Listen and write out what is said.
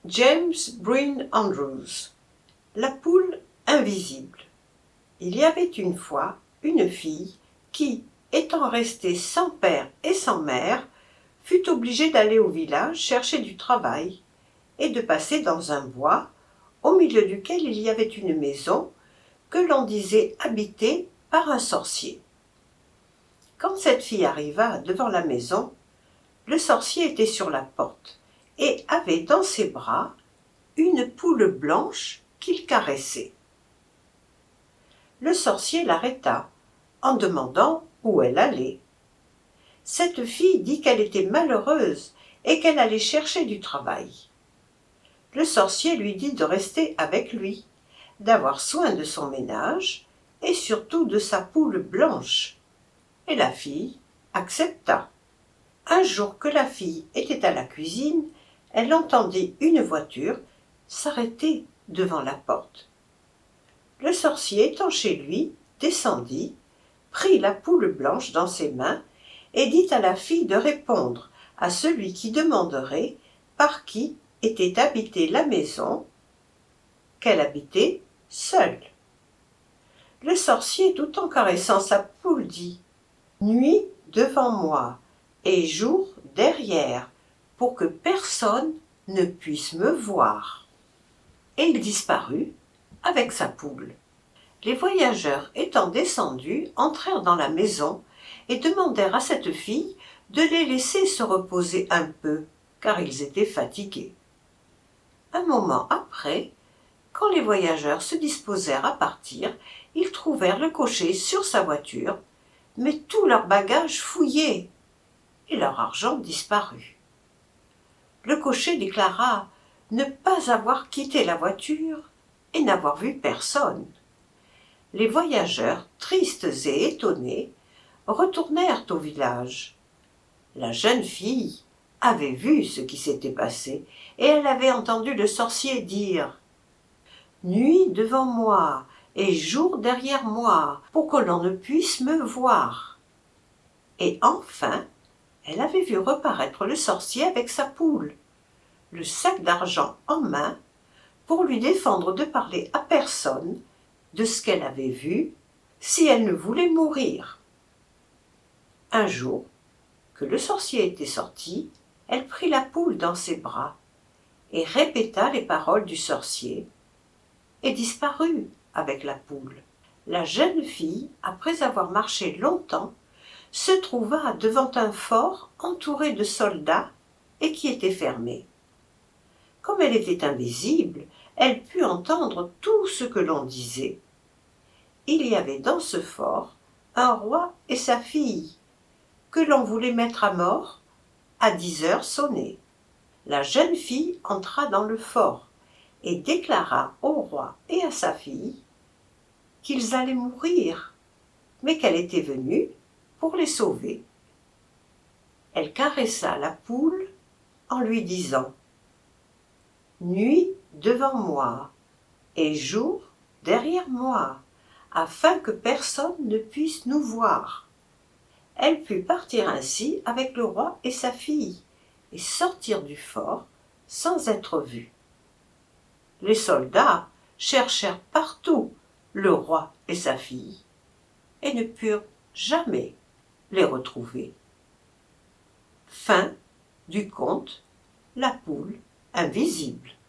James Breen Andrews. La poule invisible. Il y avait une fois une fille qui, étant restée sans père et sans mère, fut obligée d'aller au village chercher du travail et de passer dans un bois au milieu duquel il y avait une maison que l'on disait habitée par un sorcier. Quand cette fille arriva devant la maison, le sorcier était sur la porte et avait dans ses bras une poule blanche qu'il caressait. Le sorcier l'arrêta en demandant où elle allait. Cette fille dit qu'elle était malheureuse et qu'elle allait chercher du travail. Le sorcier lui dit de rester avec lui, d'avoir soin de son ménage et surtout de sa poule blanche. Et la fille accepta. Un jour que la fille était à la cuisine, elle entendit une voiture s'arrêter devant la porte. Le sorcier, étant chez lui, descendit, prit la poule blanche dans ses mains et dit à la fille de répondre à celui qui demanderait par qui était habitée la maison, qu'elle habitait seule. Le sorcier, tout en caressant sa poule, dit « Nuit devant moi et jour derrière, pour que personne ne puisse me voir. » Et il disparut avec sa poule. Les voyageurs étant descendus, entrèrent dans la maison et demandèrent à cette fille de les laisser se reposer un peu, car ils étaient fatigués. Un moment après, quand les voyageurs se disposèrent à partir, ils trouvèrent le cocher sur sa voiture, mais tous leurs bagages fouillés, et leur argent disparut. Le cocher déclara ne pas avoir quitté la voiture et n'avoir vu personne. Les voyageurs, tristes et étonnés, retournèrent au village. La jeune fille avait vu ce qui s'était passé et elle avait entendu le sorcier dire « Nuit devant moi et jour derrière moi, pour que l'on ne puisse me voir. » Et enfin, elle avait vu reparaître le sorcier avec sa poule, le sac d'argent en main, pour lui défendre de parler à personne de ce qu'elle avait vu, si elle ne voulait mourir. Un jour, que le sorcier était sorti, elle prit la poule dans ses bras et répéta les paroles du sorcier et disparut avec la poule. La jeune fille, après avoir marché longtemps, se trouva devant un fort entouré de soldats et qui était fermé. Comme elle était invisible, elle put entendre tout ce que l'on disait. Il y avait dans ce fort un roi et sa fille, que l'on voulait mettre à mort à 10 heures sonnées. La jeune fille entra dans le fort et déclara au roi et à sa fille qu'ils allaient mourir, mais qu'elle était venue pour les sauver. Elle caressa la poule en lui disant « Nuit devant moi et jour derrière moi, afin que personne ne puisse nous voir. » Elle put partir ainsi avec le roi et sa fille et sortir du fort sans être vue. Les soldats cherchèrent partout le roi et sa fille et ne purent jamais les retrouver. Fin du conte La poule invisible.